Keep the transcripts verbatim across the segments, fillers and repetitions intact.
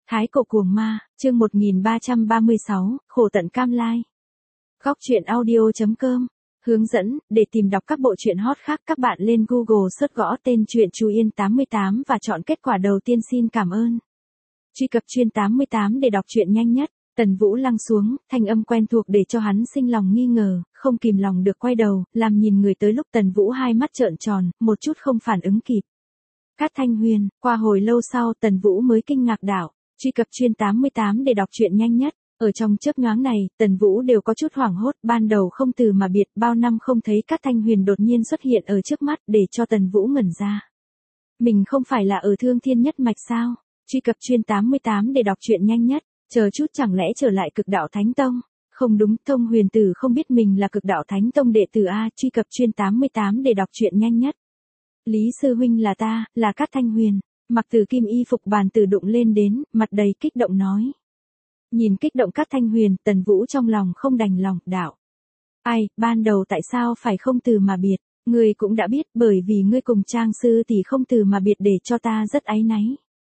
Thái cổ cuồng ma, chương một nghìn ba trăm ba mươi sáu, khổ tận cam lai. Góc truyện audio chấm com. Hướng dẫn, để tìm đọc các bộ truyện hot khác các bạn lên Google search gõ tên truyện Chu Yên tám mươi tám và chọn kết quả đầu tiên xin cảm ơn. Truy cập truyện tám mươi tám để đọc truyện nhanh nhất. Tần Vũ lăng xuống, thanh âm quen thuộc để cho hắn sinh lòng nghi ngờ, không kìm lòng được quay đầu, làm nhìn người tới lúc Tần Vũ hai mắt trợn tròn, một chút không phản ứng kịp. Cát Thanh Huyền, qua hồi lâu sau Tần Vũ mới kinh ngạc đảo. Truy cập truyện tám mươi tám để đọc truyện nhanh nhất. Ở trong chớp nhoáng này, Tần Vũ đều có chút hoảng hốt, ban đầu không từ mà biệt, bao năm không thấy Cát Thanh Huyền đột nhiên xuất hiện ở trước mắt để cho Tần Vũ ngẩn ra. Mình không phải là ở Thương Thiên Nhất Mạch sao? Truy cập truyện tám mươi tám để đọc truyện nhanh nhất. Chờ chút chẳng lẽ trở lại Cực Đạo Thánh Tông? Không đúng, Thông Huyền Tử không biết mình là Cực Đạo Thánh Tông đệ tử a. Truy cập truyện tám mươi tám để đọc truyện nhanh nhất. Lý sư huynh là ta, là Cát Thanh Huyền. Mặc Tử kim y phục bàn tử đụng lên đến, mặt đầy kích động nói. Nhìn kích động Cát Thanh Huyền, Tần Vũ trong lòng không đành lòng, đạo. Ai, ban đầu tại sao phải không từ mà biệt, ngươi cũng đã biết, bởi vì ngươi cùng Trang sư tỷ không từ mà biệt để cho ta rất áy náy.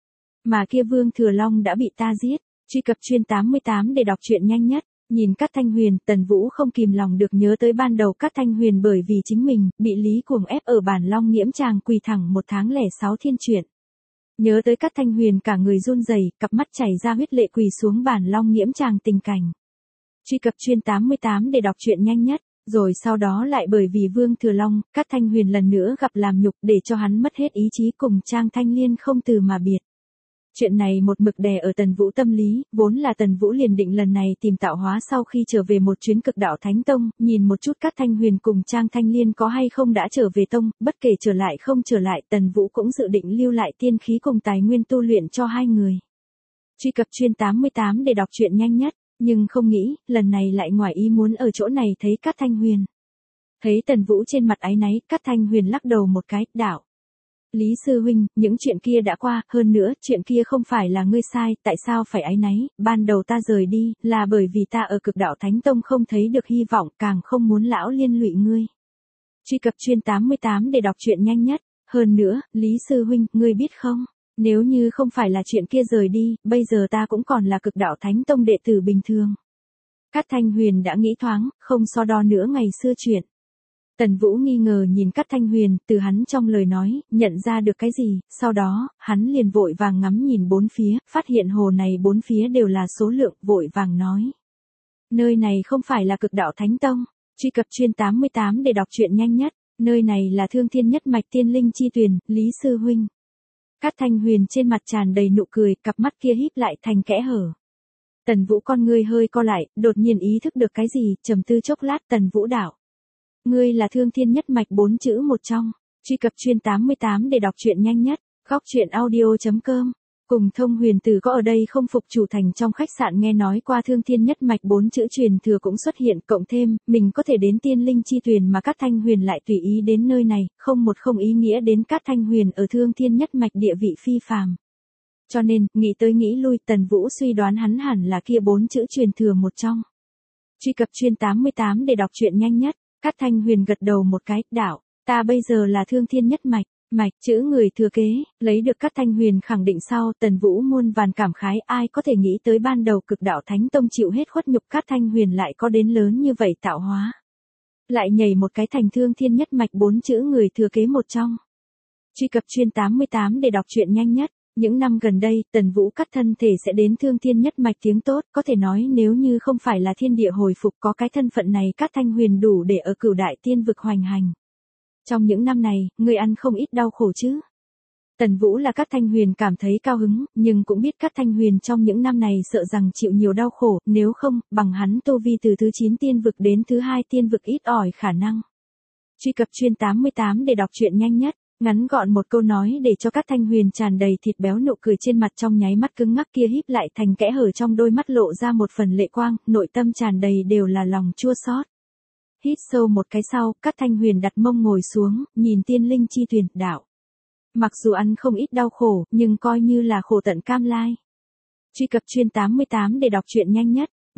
Mà kia Vương Thừa Long đã bị ta giết. Truy cập truyện tám mươi tám để đọc truyện nhanh nhất. Nhìn Cát Thanh Huyền, Tần Vũ không kìm lòng được nhớ tới ban đầu Cát Thanh Huyền bởi vì chính mình, bị Lý Cuồng ép ở bản Long Nghiễm Tràng quỳ thẳng một tháng lẻ sáu thiên truyện. Nhớ tới Cát Thanh Huyền cả người run rẩy, cặp mắt chảy ra huyết lệ quỳ xuống bản Long Nghiễm Tràng tình cảnh. Truy cập truyện tám mươi tám để đọc truyện nhanh nhất. Rồi sau đó lại bởi vì Vương Thừa Long, Cát Thanh Huyền lần nữa gặp làm nhục để cho hắn mất hết ý chí cùng Trang Thanh Liên không từ mà biệt. Chuyện này một mực đè ở Tần Vũ tâm lý, vốn là Tần Vũ liền định lần này tìm tạo hóa sau khi trở về một chuyến Cực Đạo Thánh Tông, nhìn một chút Cát Thanh Huyền cùng Trang Thanh Liên có hay không đã trở về tông, bất kể trở lại không trở lại, Tần Vũ cũng dự định lưu lại tiên khí cùng tài nguyên tu luyện cho hai người. Truy cập truyện tám mươi tám để đọc truyện nhanh nhất, nhưng không nghĩ, lần này lại ngoài ý muốn ở chỗ này thấy Cát Thanh Huyền. Thấy Tần Vũ trên mặt áy náy, Cát Thanh Huyền lắc đầu một cái, đạo. Lý sư huynh, những chuyện kia đã qua, hơn nữa, chuyện kia không phải là ngươi sai, tại sao phải áy náy, ban đầu ta rời đi, là bởi vì ta ở Cực Đạo Thánh Tông không thấy được hy vọng, càng không muốn lão liên lụy ngươi. Truy cập truyện tám mươi tám để đọc truyện nhanh nhất, hơn nữa, Lý sư huynh, ngươi biết không, nếu như không phải là chuyện kia rời đi, bây giờ ta cũng còn là Cực Đạo Thánh Tông đệ tử bình thường. Cát Thanh Huyền đã nghĩ thoáng, không so đo nữa ngày xưa chuyện. Tần Vũ nghi ngờ nhìn Cát Thanh Huyền, từ hắn trong lời nói, nhận ra được cái gì, sau đó, hắn liền vội vàng ngắm nhìn bốn phía, phát hiện hồ này bốn phía đều là số lượng, vội vàng nói. Nơi này không phải là Cực Đạo Thánh Tông. Truy cập truyện tám mươi tám để đọc truyện nhanh nhất, nơi này là Thương Thiên Nhất Mạch Tiên Linh Chi Tuyền, Lý sư huynh. Cát Thanh Huyền trên mặt tràn đầy nụ cười, cặp mắt kia híp lại thành kẽ hở. Tần Vũ con ngươi hơi co lại, đột nhiên ý thức được cái gì, trầm tư chốc lát, Tần Vũ đạo. Ngươi là Thương Thiên Nhất Mạch bốn chữ một trong. Truy cập truyện tám mươi tám để đọc truyện nhanh nhất. Góc truyện audio chấm com. Cùng Thông Huyền Tử có ở đây không phục chủ thành trong khách sạn nghe nói qua Thương Thiên Nhất Mạch bốn chữ truyền thừa cũng xuất hiện, cộng thêm, mình có thể đến Tiên Linh Chi Tuyền mà Cát Thanh Huyền lại tùy ý đến nơi này, không một không ý nghĩa đến Cát Thanh Huyền ở Thương Thiên Nhất Mạch địa vị phi phàm. Cho nên, nghĩ tới nghĩ lui, Tần Vũ suy đoán hắn hẳn là kia bốn chữ truyền thừa một trong. Truy cập truyện tám mươi tám để đọc truyện nhanh nhất. Cát Thanh Huyền gật đầu một cái, đạo, ta bây giờ là Thương Thiên Nhất Mạch, mạch, chữ người thừa kế, lấy được Cát Thanh Huyền khẳng định sau, Tần Vũ muôn vàn cảm khái, ai có thể nghĩ tới ban đầu Cực Đạo Thánh Tông chịu hết khuất nhục Cát Thanh Huyền lại có đến lớn như vậy tạo hóa. Lại nhảy một cái thành Thương Thiên Nhất Mạch bốn chữ người thừa kế một trong. Truy cập truyện tám mươi tám để đọc truyện nhanh nhất. Những năm gần đây, Tần Vũ cắt thân thể sẽ đến Thương Thiên Nhất Mạch tiếng tốt, có thể nói nếu như không phải là thiên địa hồi phục có cái thân phận này Cát Thanh Huyền đủ để ở Cửu Đại Tiên vực hoành hành. Trong những năm này, người ăn không ít đau khổ chứ. Tần Vũ là Cát Thanh Huyền cảm thấy cao hứng, nhưng cũng biết Cát Thanh Huyền trong những năm này sợ rằng chịu nhiều đau khổ, nếu không, bằng hắn tu vi từ thứ chín tiên vực đến thứ hai tiên vực ít ỏi khả năng. Truy cập truyện tám mươi tám để đọc truyện nhanh nhất. Ngắn gọn một câu nói để cho Cát Thanh Huyền tràn đầy thịt béo nụ cười trên mặt trong nháy mắt cứng ngắc kia híp lại thành kẽ hở trong đôi mắt lộ ra một phần lệ quang, nội tâm tràn đầy đều là lòng chua xót. Hít sâu một cái sau, Cát Thanh Huyền đặt mông ngồi xuống, nhìn Tiên Linh Chi Tuyền, đạo. Mặc dù ăn không ít đau khổ, nhưng coi như là khổ tận cam lai. Truy cập truyện tám mươi tám để đọc truyện nhanh nhất.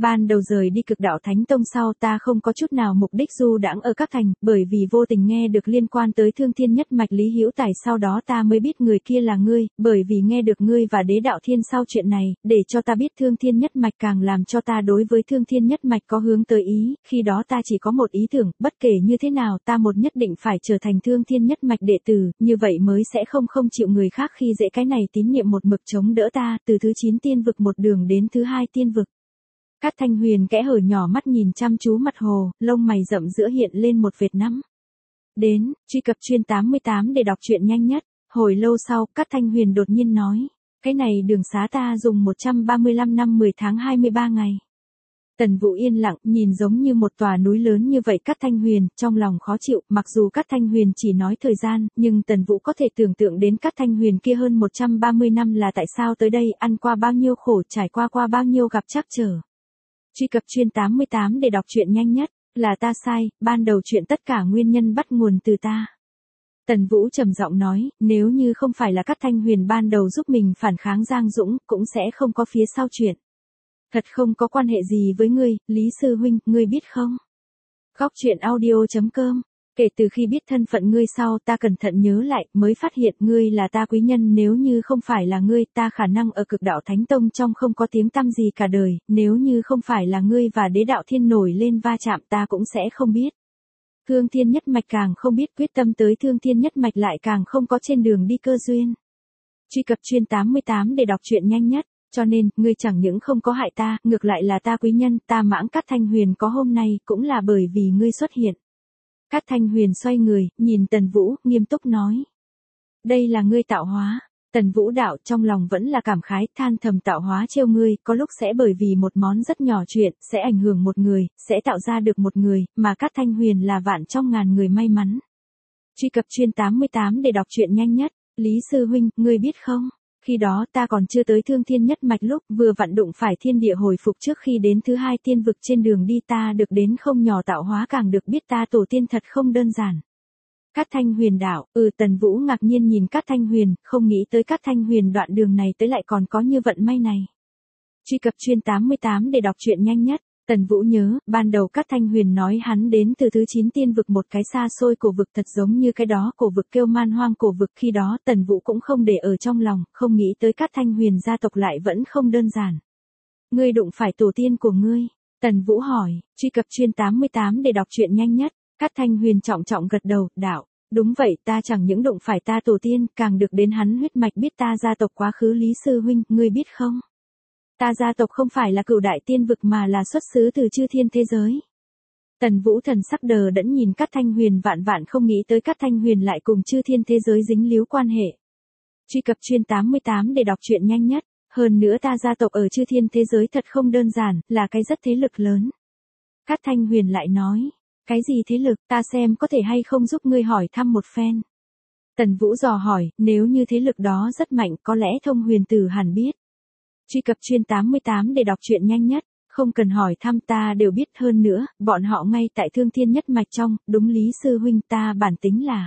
Ban đầu rời đi Cực Đạo Thánh Tông sau ta không có chút nào mục đích du đãng ở các thành, bởi vì vô tình nghe được liên quan tới Thương Thiên Nhất Mạch Lý Hữu Tài, sau đó ta mới biết người kia là ngươi, bởi vì nghe được ngươi và Đế Đạo Thiên sau chuyện này, để cho ta biết Thương Thiên Nhất Mạch, càng làm cho ta đối với Thương Thiên Nhất Mạch có hướng tới ý, khi đó ta chỉ có một ý tưởng, bất kể như thế nào ta một nhất định phải trở thành Thương Thiên Nhất Mạch đệ tử, như vậy mới sẽ không không chịu người khác khi dễ, cái này tín niệm một mực chống đỡ ta, từ thứ chín tiên vực một đường đến thứ hai tiên vực. Cát Thanh Huyền kẽ hở nhỏ mắt nhìn chăm chú mặt hồ, lông mày rậm giữa hiện lên một vệt nắm. Đến, truy cập chuyên tám mươi tám để đọc truyện nhanh nhất. Hồi lâu sau, Cát Thanh Huyền đột nhiên nói, cái này đường xá ta dùng một trăm ba mươi lăm năm mười tháng hai mươi ba ngày. Tần Vũ yên lặng, nhìn giống như một tòa núi lớn như vậy Cát Thanh Huyền, trong lòng khó chịu, mặc dù Cát Thanh Huyền chỉ nói thời gian, nhưng Tần Vũ có thể tưởng tượng đến Cát Thanh Huyền kia hơn một trăm ba mươi năm là tại sao tới đây, ăn qua bao nhiêu khổ, trải qua qua bao nhiêu gặp trắc trở. Truy cập chuyên tám mươi tám để đọc truyện nhanh nhất, là ta sai, ban đầu chuyện tất cả nguyên nhân bắt nguồn từ ta. Tần Vũ trầm giọng nói, nếu như không phải là Cát Thanh Huyền ban đầu giúp mình phản kháng Giang Dũng, cũng sẽ không có phía sau chuyện. Thật không có quan hệ gì với ngươi, Lý Sư Huynh, ngươi biết không? Góc truyện audio chấm com. Kể từ khi biết thân phận ngươi sau, ta cẩn thận nhớ lại, mới phát hiện ngươi là ta quý nhân, nếu như không phải là ngươi, ta khả năng ở Cực Đạo Thánh Tông trong không có tiếng tăm gì cả đời, nếu như không phải là ngươi và Đế Đạo Thiên nổi lên va chạm, ta cũng sẽ không biết. Thương Thiên Nhất Mạch càng không biết quyết tâm tới Thương Thiên Nhất Mạch, lại càng không có trên đường đi cơ duyên. Truy cập chuyên tám mươi tám để đọc truyện nhanh nhất. Cho nên, ngươi chẳng những không có hại ta, ngược lại là ta quý nhân, ta mãng Cát Thanh Huyền có hôm nay, cũng là bởi vì ngươi xuất hiện. Cát Thanh Huyền xoay người, nhìn Tần Vũ, nghiêm túc nói. Đây là ngươi tạo hóa. Tần Vũ đạo trong lòng vẫn là cảm khái, than thầm tạo hóa trêu ngươi, có lúc sẽ bởi vì một món rất nhỏ chuyện, sẽ ảnh hưởng một người, sẽ tạo ra được một người, mà Cát Thanh Huyền là vạn trong ngàn người may mắn. Truy cập chuyên tám mươi tám để đọc truyện nhanh nhất. Lý Sư Huynh, ngươi biết không? Khi đó ta còn chưa tới Thương Thiên Nhất Mạch, lúc vừa vặn đụng phải thiên địa hồi phục trước khi đến thứ hai tiên vực, trên đường đi ta được đến không nhỏ tạo hóa, càng được biết ta tổ tiên thật không đơn giản. Cát Thanh Huyền đạo, ừ. Tần Vũ ngạc nhiên nhìn Cát Thanh Huyền, không nghĩ tới Cát Thanh Huyền đoạn đường này tới lại còn có như vận may này. Truy cập chuyên tám mươi tám để đọc truyện nhanh nhất. Tần Vũ nhớ, ban đầu Cát Thanh Huyền nói hắn đến từ thứ chín tiên vực, một cái xa xôi cổ vực, thật giống như cái đó cổ vực kêu Man Hoang cổ vực, khi đó Tần Vũ cũng không để ở trong lòng, không nghĩ tới Cát Thanh Huyền gia tộc lại vẫn không đơn giản. Ngươi đụng phải tổ tiên của ngươi? Tần Vũ hỏi. Truy cập chuyên tám mươi tám để đọc truyện nhanh nhất. Cát Thanh Huyền trọng trọng gật đầu, đạo, đúng vậy, ta chẳng những đụng phải ta tổ tiên, càng được đến hắn huyết mạch, biết ta gia tộc quá khứ. Lý Sư Huynh, ngươi biết không? Ta gia tộc không phải là Cửu Đại Tiên vực mà là xuất xứ từ chư thiên thế giới. Tần Vũ thần sắc đờ đẫn nhìn Cát Thanh Huyền, vạn vạn không nghĩ tới Cát Thanh Huyền lại cùng chư thiên thế giới dính líu quan hệ. Truy cập chuyên tám mươi tám để đọc truyện nhanh nhất. Hơn nữa ta gia tộc ở chư thiên thế giới thật không đơn giản, là cái rất thế lực lớn. Cát Thanh Huyền lại nói, cái gì thế lực, ta xem có thể hay không giúp ngươi hỏi thăm một phen. Tần Vũ dò hỏi, nếu như thế lực đó rất mạnh, có lẽ Thông Huyền Tử hẳn biết. Truy cập chuyên tám mươi tám để đọc truyện nhanh nhất. Không cần hỏi thăm, ta đều biết, hơn nữa, bọn họ ngay tại Thương Thiên Nhất Mạch trong, đúng. Lý Sư Huynh, ta bản tính là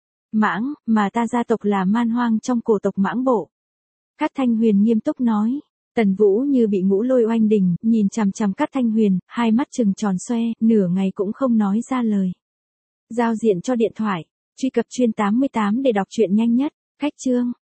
Mãng, mà ta gia tộc là Man Hoang trong cổ tộc Mãng Bộ. Cát Thanh Huyền nghiêm túc nói. Tần Vũ như bị ngũ lôi oanh đỉnh, nhìn chằm chằm Cát Thanh Huyền, hai mắt trừng tròn xoe, nửa ngày cũng không nói ra lời. Giao diện cho điện thoại. Truy cập chuyên tám mươi tám để đọc truyện nhanh nhất. Khách chương.